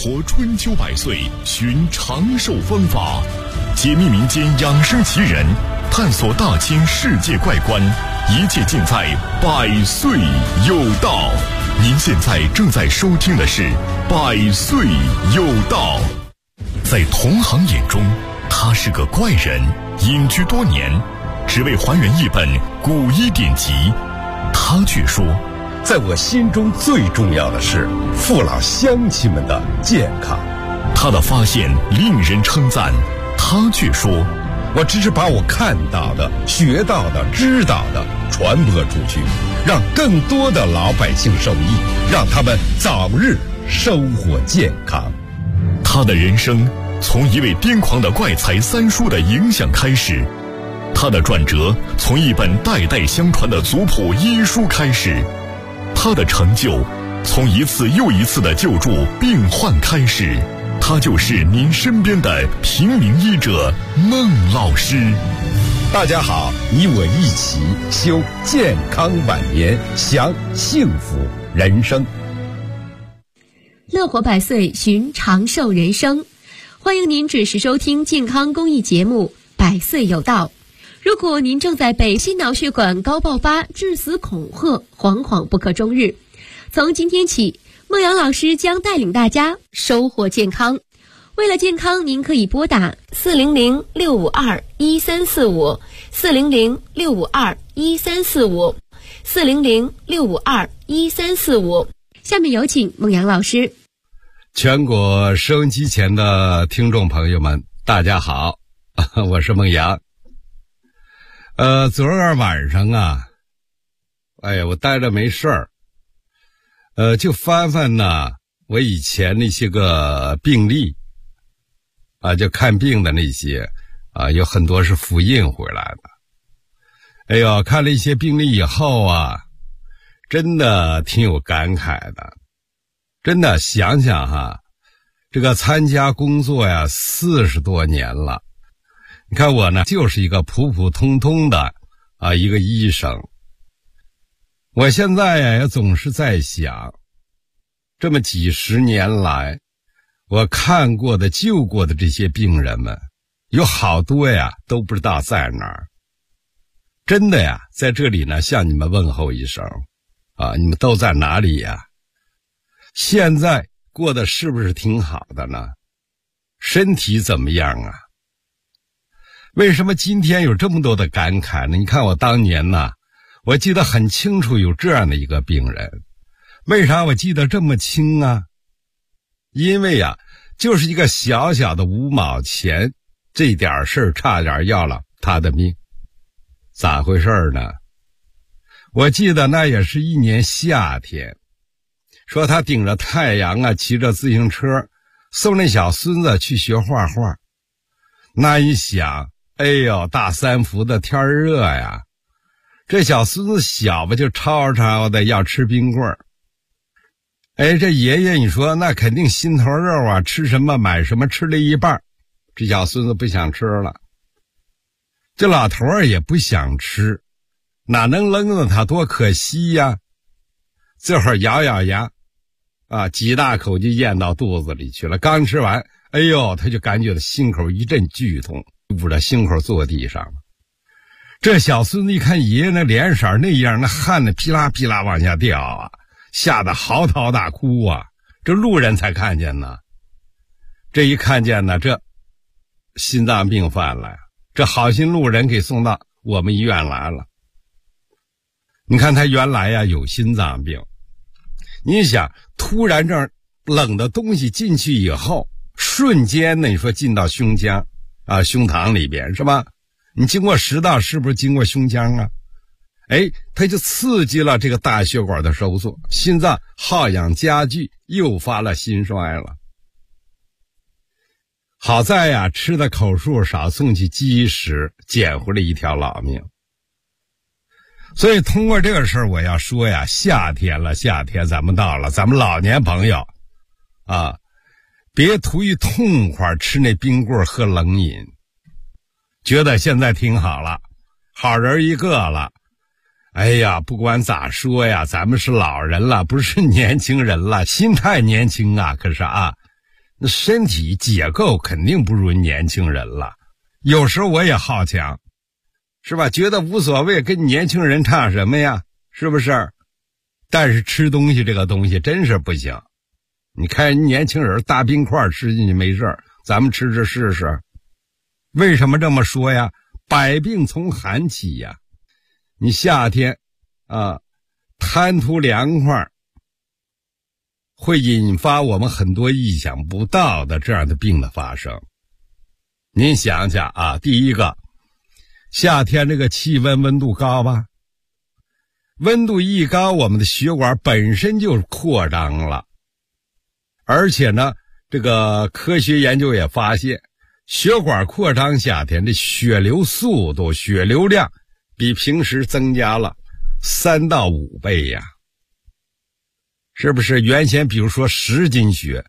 活春秋百岁，寻长寿方法，解密民间养生奇人，探索大千世界怪观，一切尽在百岁有道。您现在正在收听的是百岁有道。在同行眼中，他是个怪人，隐居多年，只为还原一本古医典籍。他却说， 在我心中最重要的是父老乡亲们的健康。 他的发现令人称赞，他却说， 我只是把我看到的、学到的、知道的传播出去，让更多的老百姓受益，让他们早日收获健康。 他的人生从一位癫狂的怪才三叔的影响开始，他的转折从一本代代相传的族谱医书开始，他的成就从一次又一次的救助病患开始。他就是您身边的平民医者孟老师。 大家好，你我一起修健康晚年，享幸福人生。 乐活百岁，寻长寿人生。欢迎您准时收听健康公益节目《百岁有道》。如果您正在被心脑血管高爆发、致死恐吓，惶惶不可终日，从今天起，孟阳老师将带领大家收获健康。为了健康，您可以拨打400-652-1345 400-652-1345 400-652-1345。下面有请孟阳老师。 全国收音机前的听众朋友们，大家好，我是孟阳。昨儿晚上啊，我待着没事儿，就翻翻呢我以前那些个病例啊，就看病的那些啊，有很多是复印回来的。看了一些病例以后啊，真的挺有感慨的。真的想想哈，这个参加工作呀40多年了，你看我呢就是一个普普通通的一个医生。我现在呀也总是在想，这么几十年来我看过的救过的这些病人们，有好多呀都不知道在哪儿。真的呀，在这里呢向你们问候一声你们都在哪里呀？现在过得是不是挺好的呢？身体怎么样啊？为什么今天有这么多的感慨呢？你看我当年呢，我记得很清楚有这样的一个病人。为啥我记得这么清啊？因为呀，就是一个小小的5毛钱，这点事儿差点要了他的命。咋回事呢？我记得那也是一年夏天，说他顶着太阳骑着自行车送那小孙子去学画画。那一想，大三伏的天热呀，这小孙子小吧就吵吵的要吃冰棍儿。这爷爷你说那肯定心头肉啊，吃什么买什么，吃了一半，这小孙子不想吃了。这老头儿也不想吃，哪能扔了他，多可惜呀。这会儿咬咬牙几大口就咽到肚子里去了。刚吃完，他就感觉到心口一阵剧痛，捂着心口坐地上了。这小孙子一看爷爷那脸色那样，那汗呢噼啦噼啦往下掉吓得嚎啕大哭这路人才看见呢。这一看见呢，这心脏病犯了，这好心路人给送到我们医院来了。你看他原来有心脏病，你想突然这冷的东西进去以后，瞬间呢你说进到胸腔胸膛里边是吧？你经过食道是不是经过胸腔啊？它就刺激了这个大血管的收缩，心脏耗氧加剧，诱发了心衰了。好在吃的口数少，送去积食，捡回了一条老命。所以通过这个事儿，我要说夏天了，夏天咱们到了，咱们老年朋友别图一痛快吃那冰棍喝冷饮，觉得现在挺好了，好人一个了。不管咋说咱们是老人了，不是年轻人了，心态年轻可是那身体结构肯定不如年轻人了。有时候我也好强，是吧？觉得无所谓，跟年轻人差什么呀？是不是？但是吃东西这个东西真是不行。你看年轻人大冰块吃进去没事，咱们吃吃试试。为什么这么说呀？百病从寒起呀。你夏天啊，贪图凉快，会引发我们很多意想不到的这样的病的发生。您想想啊，第一个，夏天这个气温度高吧，温度一高，我们的血管本身就扩张了，而且呢，这个科学研究也发现，血管扩张夏天的血流速度、血流量比平时增加了3到5倍呀。是不是？原先比如说10斤血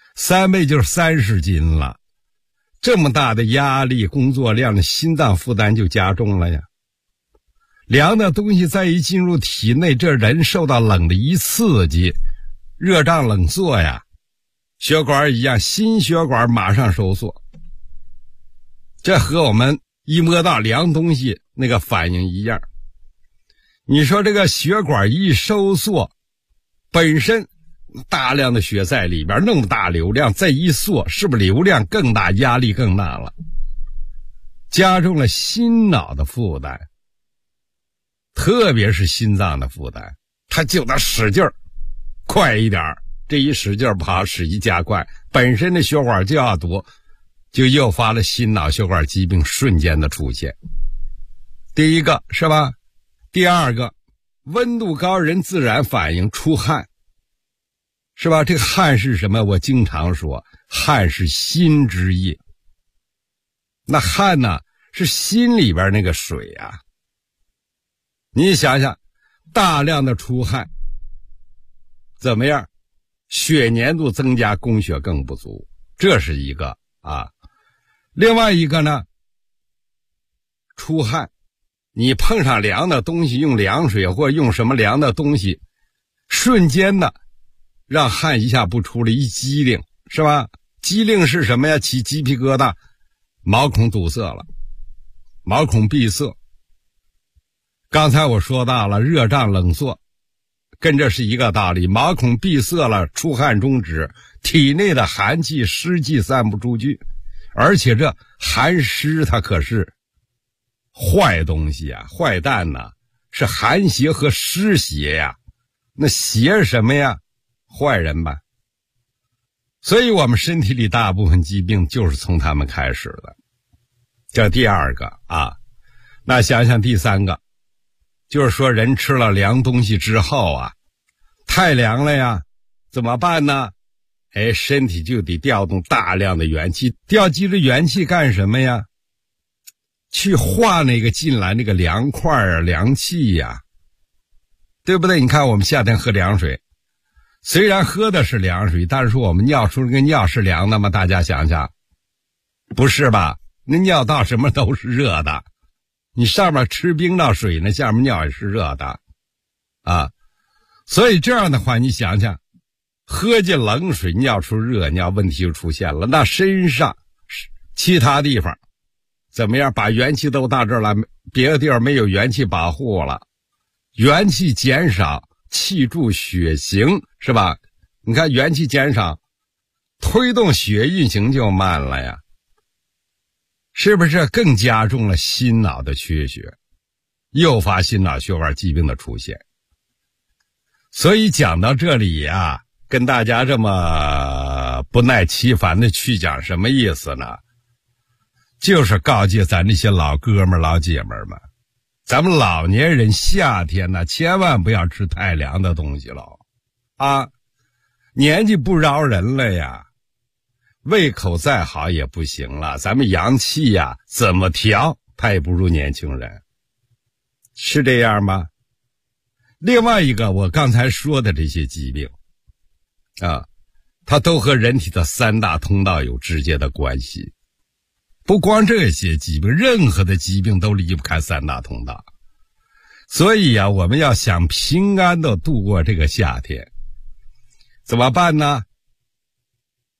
，3倍就是30斤了。这么大的压力，工作量的心脏负担就加重了呀。凉的东西再一进入体内，这人受到冷的一刺激，热胀冷缩呀，血管一样，心血管马上收缩。这和我们一摸到凉东西那个反应一样。你说这个血管一收缩，本身大量的血在里边，那么大流量再一缩，是不是流量更大，压力更大了，加重了心脑的负担，特别是心脏的负担，它就得使劲儿快一点，这一使劲不好，使一加快，本身的血管就要堵，就诱发了心脑血管疾病瞬间的出现。第一个是吧？第二个，温度高人自然反应出汗，是吧？这个汗是什么？我经常说，汗是心之液。那汗呢，是心里边那个水啊。你想想，大量的出汗，怎么样？血粘度增加，供血更不足，这是一个啊。另外一个呢，出汗，你碰上凉的东西，用凉水或用什么凉的东西，瞬间的让汗一下不出来，一激灵，是吧？激灵是什么呀？起鸡皮疙瘩，毛孔堵塞了，毛孔闭塞。刚才我说到了热胀冷缩，跟这是一个道理，毛孔闭塞了，出汗中止，体内的寒气湿气散不出去，而且这寒湿它可是坏东西啊，坏蛋呐，是寒邪和湿邪呀。那邪是什么呀？坏人吧。所以我们身体里大部分疾病就是从他们开始的。这第二个啊。那想想第三个，就是说人吃了凉东西之后啊，太凉了呀，怎么办呢？身体就得调动大量的元气，调集着元气干什么呀？去化那个进来那个凉块啊，凉气呀，对不对？你看我们夏天喝凉水，虽然喝的是凉水，但是说我们尿出那个尿是凉的吗？大家想想，不是吧？那尿道什么都是热的，你上面吃冰到水呢，下面尿也是热的啊。所以这样的话，你想想，喝进冷水尿出热尿，问题就出现了。那身上其他地方怎么样？把元气都到这儿了，别的地方没有元气保护了，元气减少，气助血行，是吧？你看元气减少，推动血运行就慢了呀，是不是更加重了心脑的缺血，诱发心脑血管疾病的出现？所以讲到这里呀，跟大家这么不耐其烦的去讲，什么意思呢？就是告诫咱这些老哥们老姐们们，咱们老年人夏天呢，千万不要吃太凉的东西了啊！年纪不饶人了呀，胃口再好也不行了，咱们阳气呀怎么调他也不如年轻人，是这样吗？另外一个，我刚才说的这些疾病啊，它都和人体的3大通道有直接的关系。不光这些疾病，任何的疾病都离不开3大通道。所以啊，我们要想平安的度过这个夏天，怎么办呢？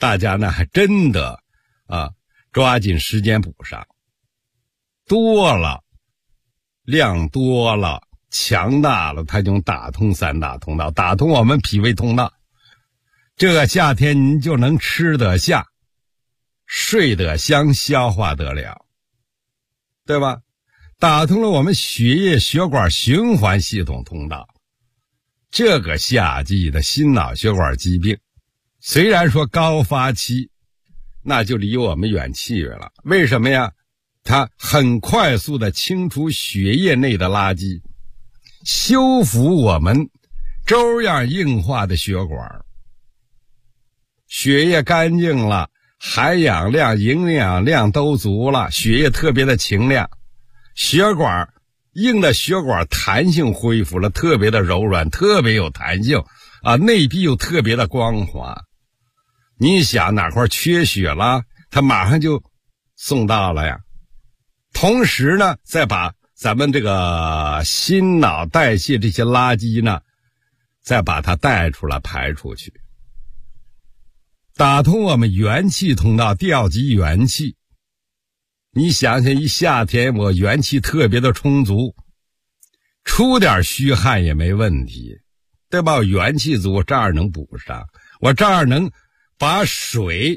大家呢还真的抓紧时间补上，多了量多了强大了，它就打通三大通道，打通我们脾胃通道，这个夏天您就能吃得下，睡得香，消化得了，对吧？打通了我们血液血管循环系统通道，这个夏季的心脑血管疾病虽然说高发期，那就离我们远去了。为什么呀？它很快速的清除血液内的垃圾，修复我们粥样硬化的血管，血液干净了，含氧量营养量都足了，血液特别的清亮，血管硬的血管弹性恢复了，特别的柔软，特别有弹性内壁又特别的光滑。你想哪块缺血了，它马上就送到了呀。同时呢，再把咱们这个心脑代谢这些垃圾呢，再把它带出来排出去，打通我们元气通道，调集元气。你想想，一夏天我元气特别的充足，出点虚汗也没问题，对吧？我元气足，我这儿能补上，我这儿能把水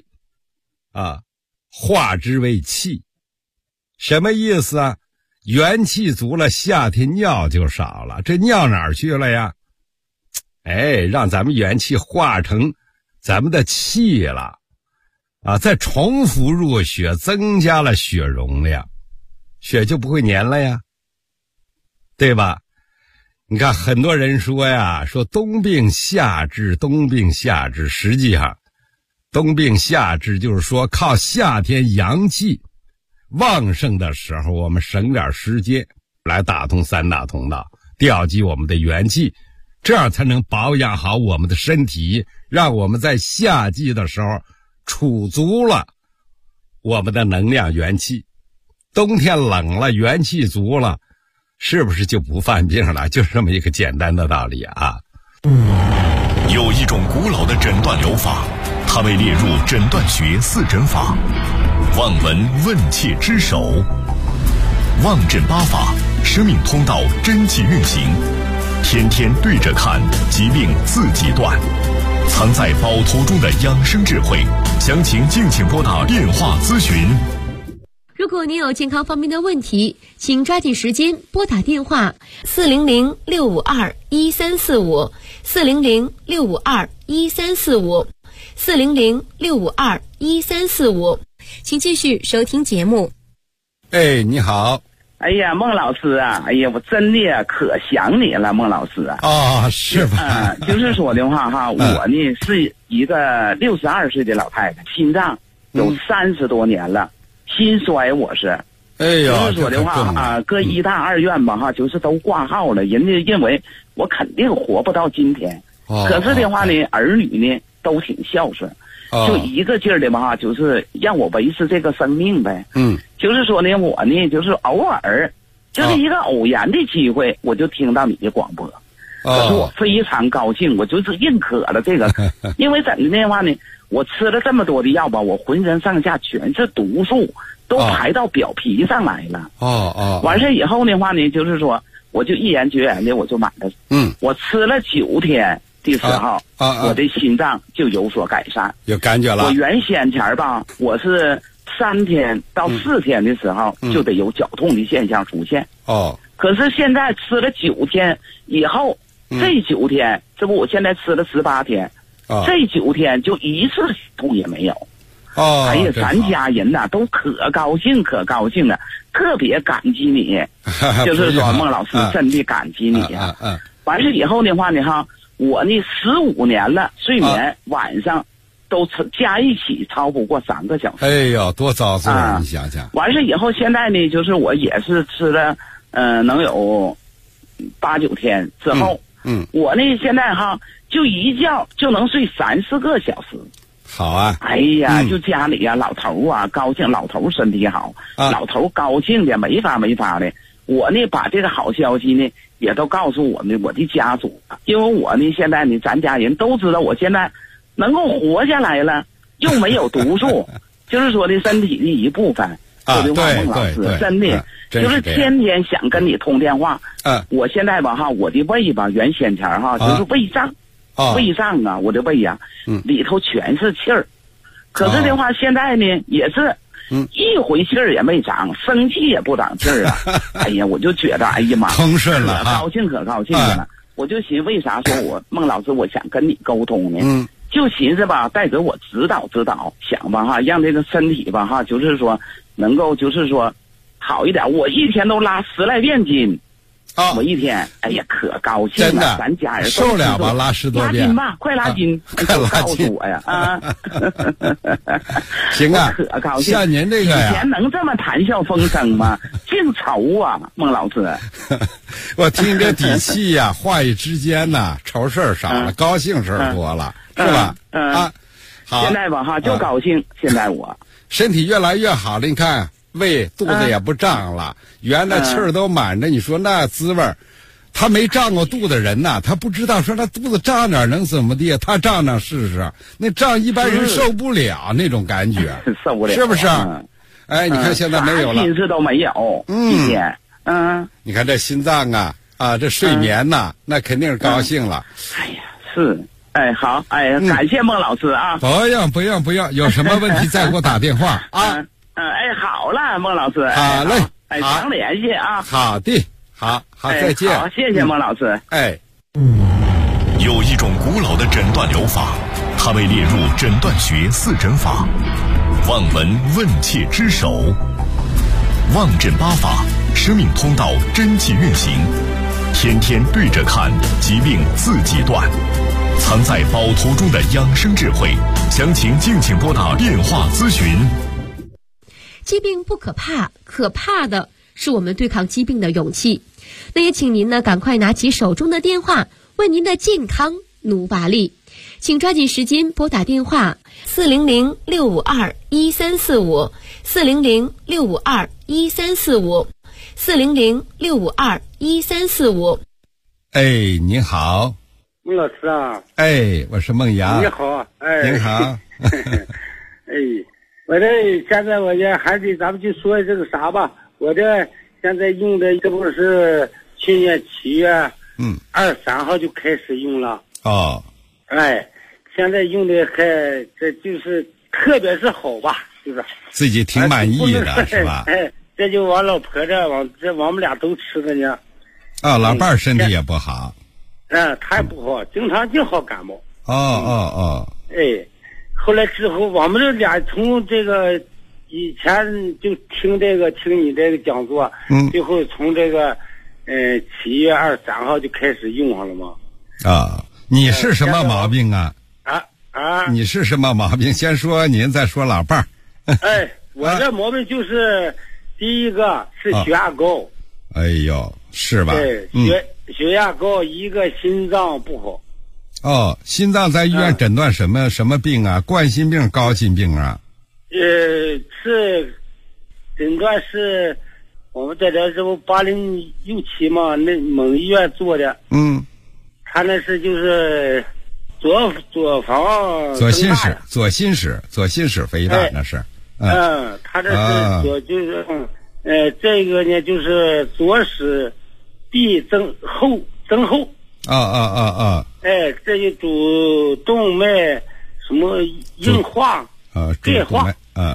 化之为气。什么意思啊？元气足了，夏天尿就少了，这尿哪儿去了呀？让咱们元气化成咱们的气了再重复入血，增加了血容量，血就不会粘了呀，对吧？你看很多人说呀，说冬病夏治，冬病夏治，实际上冬病夏治就是说靠夏天阳气旺盛的时候，我们省点时间来打通三大通道，调集我们的元气，这样才能保养好我们的身体，让我们在夏季的时候储足了我们的能量元气。冬天冷了，元气足了，是不是就不犯病了？就是这么一个简单的道理啊。 有一种古老的诊断疗法，它被列入诊断学四诊法，望闻问切之首，望诊八法，生命通道真气运行，天天对着看，疾病自己断，藏在宝图中的养生智慧，详情敬请拨打电话咨询。 如果您有健康方面的问题，请抓紧时间拨打电话400-652-1345 400-652-1345 400-652-1345。请继续收听节目。 你好。 哎呀，孟老师啊，哎呀，我真的可想你了，孟老师啊。 是吧？ 就是说的话哈，我呢是一个62岁的老太太，心脏有30多年了，心衰我是。就是说的话搁医大二院吧哈，就是都挂号了，人家认为我肯定活不到今天。可是的话呢，儿女呢都挺孝顺。就一个劲儿的吧，就是让我维持这个生命呗。就是说呢，我呢就是偶尔，就是一个偶然的机会，我就听到你的广播，可是我非常高兴，我就是认可了这个，因为怎的话呢，我吃了这么多的药吧，我浑身上下全是毒素，都排到表皮上来了。完事以后的话呢，就是说，我就毅然决然的我就买了。我吃了9天。的时候，我的心脏就有所改善， 有感觉了。 我原先前吧，我是3天到4天的时候就得有绞痛的现象出现。可是现在吃了9天以后，这9天，这不我现在吃了18天，这9天就一次痛也没有。哎呀，咱家人呐都可高兴了，特别感激你，就是说孟老师真的感激你呀。完事以后的话呢哈。我呢15年了，睡眠晚上都加一起超不过3个小时。 多遭罪你想想。 完事以后，现在呢，就是我也是吃了，能有8、9天之后，我呢现在哈就一觉就能睡3、4个小时。 好啊！ 哎呀，就家里呀，老头啊高兴，老头身体好，老头高兴的没法的。我呢把这个好消息呢也都告诉我的家属，因为我呢现在呢咱家人都知道我现在能够活下来了， 又没有毒素，就是说的身体的一部分。说的话，孟老师真的就是天天想跟你通电话。我现在吧哈，我的胃吧，原先前哈就是胃胀，胃胀啊，我的胃呀，里头全是气儿。可是的话，现在呢也是，一回气儿也没长，生气也不长气儿啊。哎呀，我就觉得，哎呀妈， 通顺了， 可高兴了。我就寻为啥说我孟老师，我想跟你沟通呢？就寻思吧，带给我指导，想吧哈，让这个身体吧哈，就是说能够就是说好一点。我一天都拉10来遍筋，我一天，哎呀，可高兴了。 真的， 咱家人受了吧？拉10多遍， 拉筋吧，快拉筋， 快拉筋， 告诉我呀啊！ 行啊， 可高兴。 像您这个呀， 以前能这么谈笑风生吗？净愁啊，孟老师。 我听这底气呀，话语之间呐，愁事儿少了，高兴事儿多了，是吧？好。 现在吧哈，就高兴。现在我身体越来越好了，你看胃肚子也不胀了，原来气儿都满着，你说那滋味儿。他没胀过肚的人呐，他不知道说他肚子胀点能怎么地，他胀试试，那胀一般人受不了那种感觉， 受不了， 是不是？哎，你看现在没有了， 心事都没有，一天， 你看这心脏啊，这睡眠呐，那肯定是高兴了。 哎呀，是，哎，好，哎，感谢孟老师啊。 不用，有什么问题再给我打电话啊。 哎，好了，孟老师。 好嘞， 哎，常联系啊。 好的，好，再见。 好，谢谢孟老师。 哎， 有一种古老的诊断疗法，它被列入诊断学4诊法，望闻问切之首。望诊8法，生命通道真气运行，天天对着看，疾病自己断。藏在宝图中的养生智慧，详情敬请拨打电话咨询。 疾病不可怕，可怕的是我们对抗疾病的勇气。那也请您呢赶快拿起手中的电话，为您的健康努把力。请抓紧时间拨打电话400-652-1345 400-652-1345 400-652-1345。 哎，您好， 孟老师啊。 哎，我是孟阳。 你好，哎， 您好。 哎，我这现在我这还得咱们就说这个啥吧，我这现在用的这不是去年7月23号就开始用了。 哦。 哎，现在用的还这就是特别是好吧，就是自己挺满意的，是吧？ 哎，这就我老婆这我们俩都吃的呢。 老伴儿身体也不好。 他也不好，经常就好感冒。 哦。 哎，后来之后我们这俩从这个以前就听你这个讲座，最后从这个7月23号就开始用上了嘛。 你是什么毛病啊？ 你是什么毛病？先说您，再说老伴儿。 哎，我这毛病就是第一个是血压高。 哎呦，是吧？ 对，血压高，一个心脏不好。 心脏在医院诊断什么病啊？冠心病、高心病啊？ 是诊断是我们在这不8067嘛，那蒙医院做的。他那是就是左房左心室肥大，那是。 他这是就是这个呢就是左室壁增厚。哎，这就主动脉什么硬化钙化。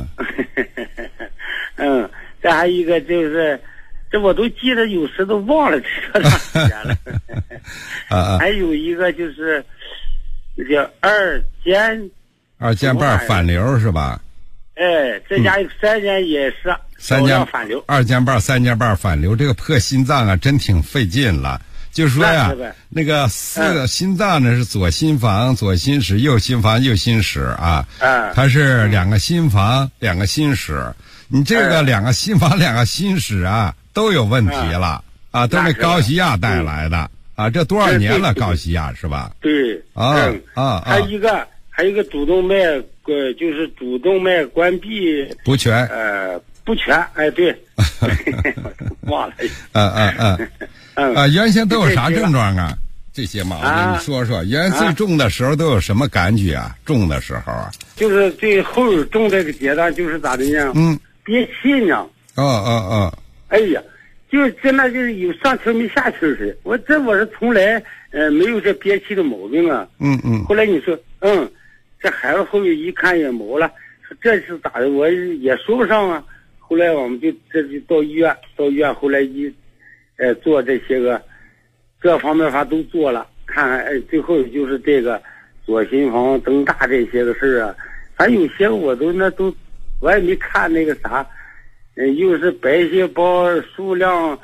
这还一个就是这我都记得，有时都忘了这个时间了。还有一个就是那叫二尖瓣反流是吧？ 哎，再加一个3尖也是 3尖反流。 2尖瓣、3尖瓣反流，这个破心脏啊，真挺费劲了。就是说呀，那个心脏呢是左心房、左心室，右心房、右心室啊。它是2个心房、2个心室。你这个2个心房、2个心室啊，都有问题了啊，都是高血压带来的啊。这多少年了，高血压是吧？ 对。还有一个主动脉就是主动脉关闭不全。 不全，哎，对。忘了。 原先都有啥症状啊？ 这些毛病，你说说，原来最重的时候都有什么感觉啊？重的时候啊， 就是最后重这个阶段就是咋的呢？憋气呢。哎呀，就真的就是有上气没下气似的。我是从来没有这憋气的毛病啊。后来你说，这孩子后面一看也毛了，说这是咋的？我也说不上啊。后来我们就到医院，后来做这些个各方面都做了，看最后就是这个左心房增大这些个事啊。反正有些我也没看那个啥。又是白细胞数量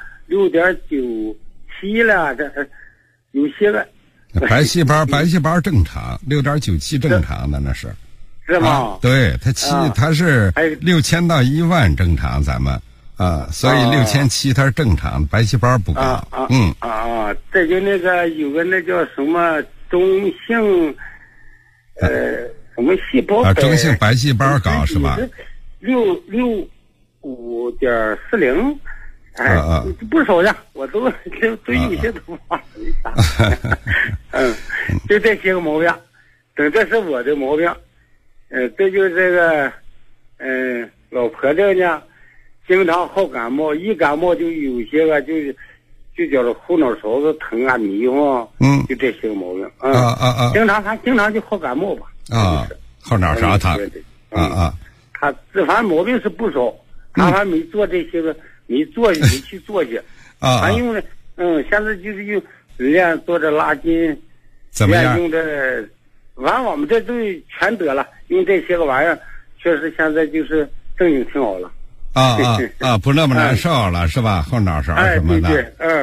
6.97了，这有些个白细胞正常，6.97正常的那是吗？ 对，它是6000到1万正常，咱们所以6700它是正常，白细胞不高。 这就那个有个那叫什么中性什么细胞中性白细胞高是吧 ？5.40，不少呀，我都有些都忘了。就这些个毛病，这是我的毛病。这就是这个，老婆这呢，经常好感冒，一感冒就有些个就叫做后脑勺子疼啊、迷糊，就这些个毛病。经常就好感冒吧。 后脑勺疼。 他这反正毛病是不少。他还没做这些个，没去做去。反正用的，现在就是用练做这拉筋， 怎么样？ 用这，反正我们这都全得了，用这些个玩意儿，确实现在就是正经挺好了。 不那么难受了，是吧？后脑勺什么的。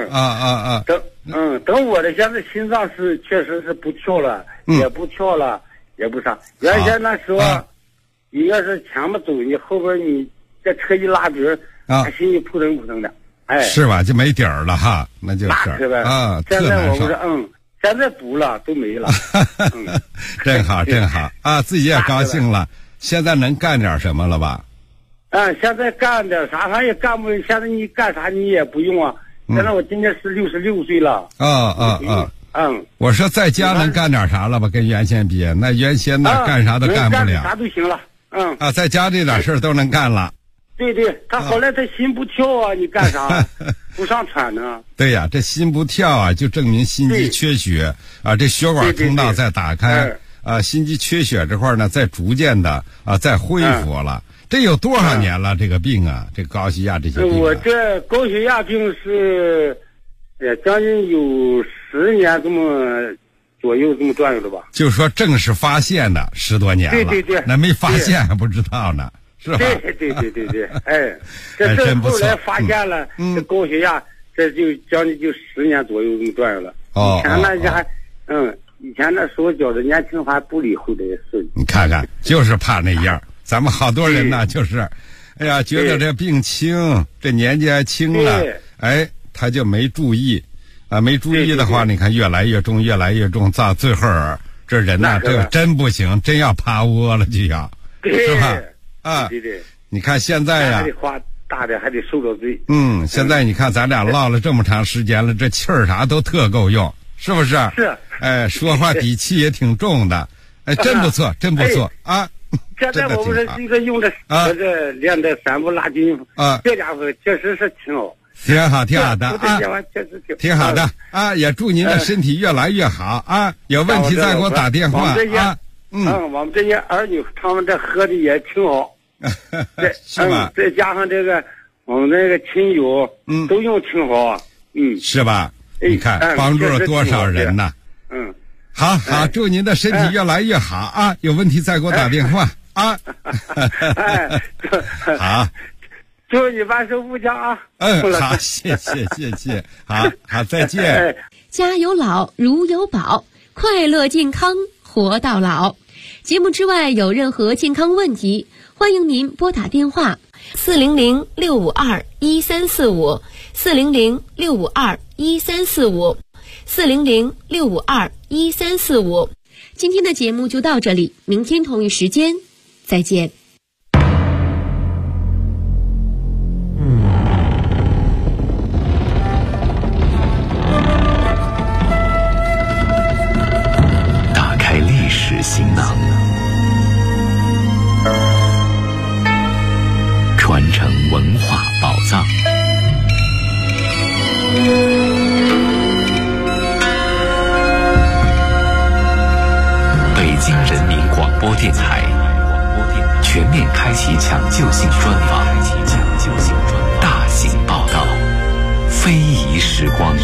等我的现在心脏是确实是不跳了，也不跳了，也不啥。原先那时候，你要是前面走，你后边你。这车一拉直心里扑腾扑腾的， 是吧？就没底儿了哈，那就是呗现在我不是现在补了都没了， 真好啊！自己也高兴了。现在能干点什么了吧？ 现在干点啥咱也干不。现在你干啥你也不用啊。现在我今年是66岁了。 我说在家能干点啥了吧？跟原先比，那原先干啥都干不了。 啥都行了。 在家这点事都能干了。 对，他后来他心不跳啊，你干啥不上喘呢？ 对呀，这心不跳啊，就证明心肌缺血啊，这血管通道在打开心肌缺血这块呢，在逐渐的在恢复了。这有多少年了？这个病啊，这高血压这些病。 我这高血压病是将近有10年这么左右这么转悠了吧？ 就是说正式发现的10多年了。 对， 那没发现还不知道呢。是吧？ 对，这后来发现了，这高血压，这就将近就10年左右这么转悠了。以前那家，以前那时候觉得年轻还不理会这些事。 你看看，就是怕那样。咱们好多人呢，就是，哎呀，觉得这病轻，这年纪还轻了，他就没注意，没注意的话，你看越来越重，到最后这人呢，这个真不行，真要趴窝了就要，是吧？ 对， 你看现在呀， 还得花大的，还得受着罪。 现在你看咱俩唠了这么长时间了，这气儿啥都特够用，是不是？ 是。 说话底气也挺重的，真不错啊！ 现在我们这一个用的这练的3步拉筋这家伙确实是挺好。 挺好的啊，挺好的啊！也祝您的身体越来越好啊！有问题再给我打电话啊！ 我们这些儿女他们这喝的也挺好， 是吧？ 再加上这个我们这个亲友，都用挺好， 是吧？你看帮助了多少人呢？好，祝您的身体越来越好啊！有问题再给我打电话啊！好， 祝你万寿无疆啊！ 好，谢谢，好，再见。 家有老，如有宝，快乐健康活到老。节目之外有任何健康问题，欢迎您拨打电话400-652-1345 400-652-1345 400-652-1345。今天的节目就到这里，明天同一时间再见。 北京人民广播电台全面开启抢救性专访，大型报道，非遗时光。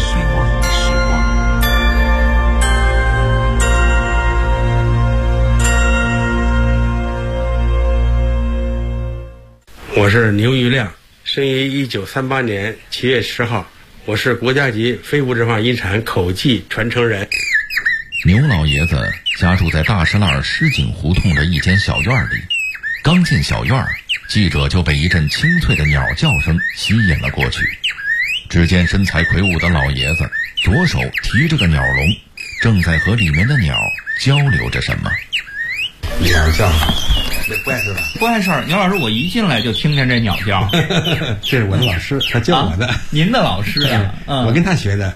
我是牛玉亮，生于1938年7月10号，我是国家级非物质文化遗产口技传承人。 牛老爷子家住在大石栏石井胡同的一间小院里，刚进小院，记者就被一阵清脆的鸟叫声吸引了过去。只见身材魁梧的老爷子左手提着个鸟笼，正在和里面的鸟交流着什么。 鸟叫不碍事吧？ 不碍事。牛老师，我一进来就听见这鸟叫。 这是我的老师，他教我的。 您的老师啊？ 我跟他学的。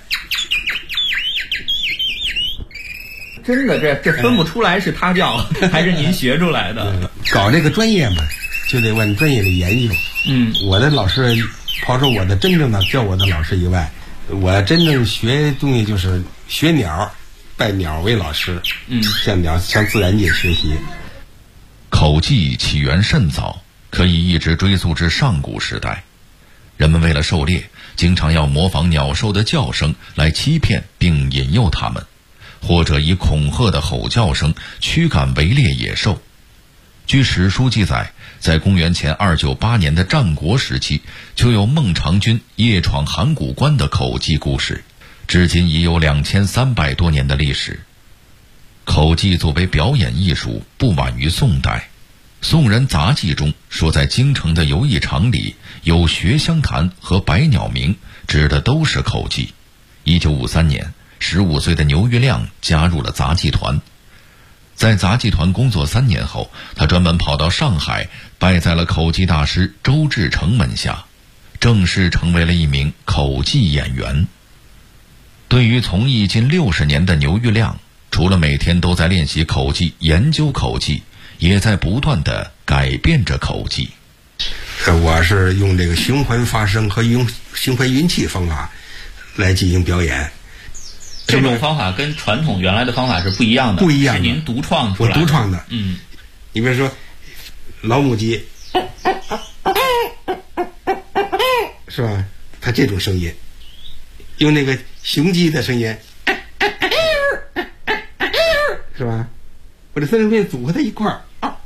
真的，这分不出来是他叫还是您学出来的。 搞这个专业嘛，就得往专业里研究。我的老师，抛出我的真正的教我的老师以外，我真正学东西就是学鸟，拜鸟为老师。向自然界学习。 口技起源甚早，可以一直追溯至上古时代。人们为了狩猎，经常要模仿鸟兽的叫声来欺骗并引诱它们，或者以恐吓的吼叫声驱赶围猎野兽。据史书记载，在公元前298年的战国时期，就有孟尝君夜闯函谷关的口技故事，至今已有2300多年的历史。口技作为表演艺术，不晚于宋代。宋人杂记中说，在京城的游艺场里有学香坛和百鸟鸣，指的都是口技。1953年，15岁的牛玉亮加入了杂技团。在杂技团工作3年后，他专门跑到上海，拜在了口技大师周志成门下，正式成为了一名口技演员。对于从艺近60年的牛玉亮，除了每天都在练习口技、研究口技，也在不断地改变着口技。 我是用这个循环发声和用循环运气方法来进行表演。 这种方法跟传统原来的方法是不一样的， 不一样的， 是您独创出来的。 我独创的。你比如说老母鸡，是吧？它这种声音，用那个雄鸡的声音，是吧？我这3声变组合在一块儿，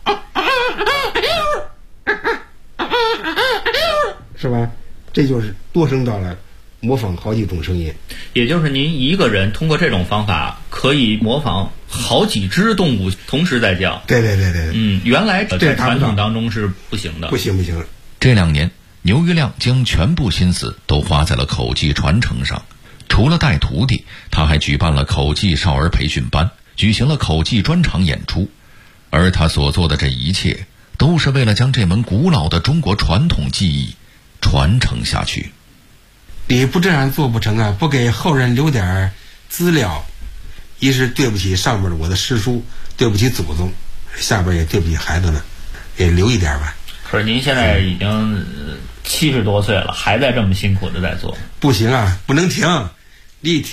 是吧？这就是多声道了，模仿好几种声音。 也就是您一个人通过这种方法可以模仿好几只动物同时在叫。 对。 原来在传统当中是不行的。 不行。 这2年，牛玉亮将全部心思都花在了口技传承上。除了带徒弟，他还举办了口技少儿培训班，举行了口技专场演出。而他所做的这一切，都是为了将这门古老的中国传统技艺传承下去。 你不这样做不成啊！不给后人留点资料，一是对不起上面的我的师叔，对不起祖宗，下边也对不起孩子们，也留一点吧。 可是您现在已经70多岁了，还在这么辛苦的在做。 不行啊，不能停，一停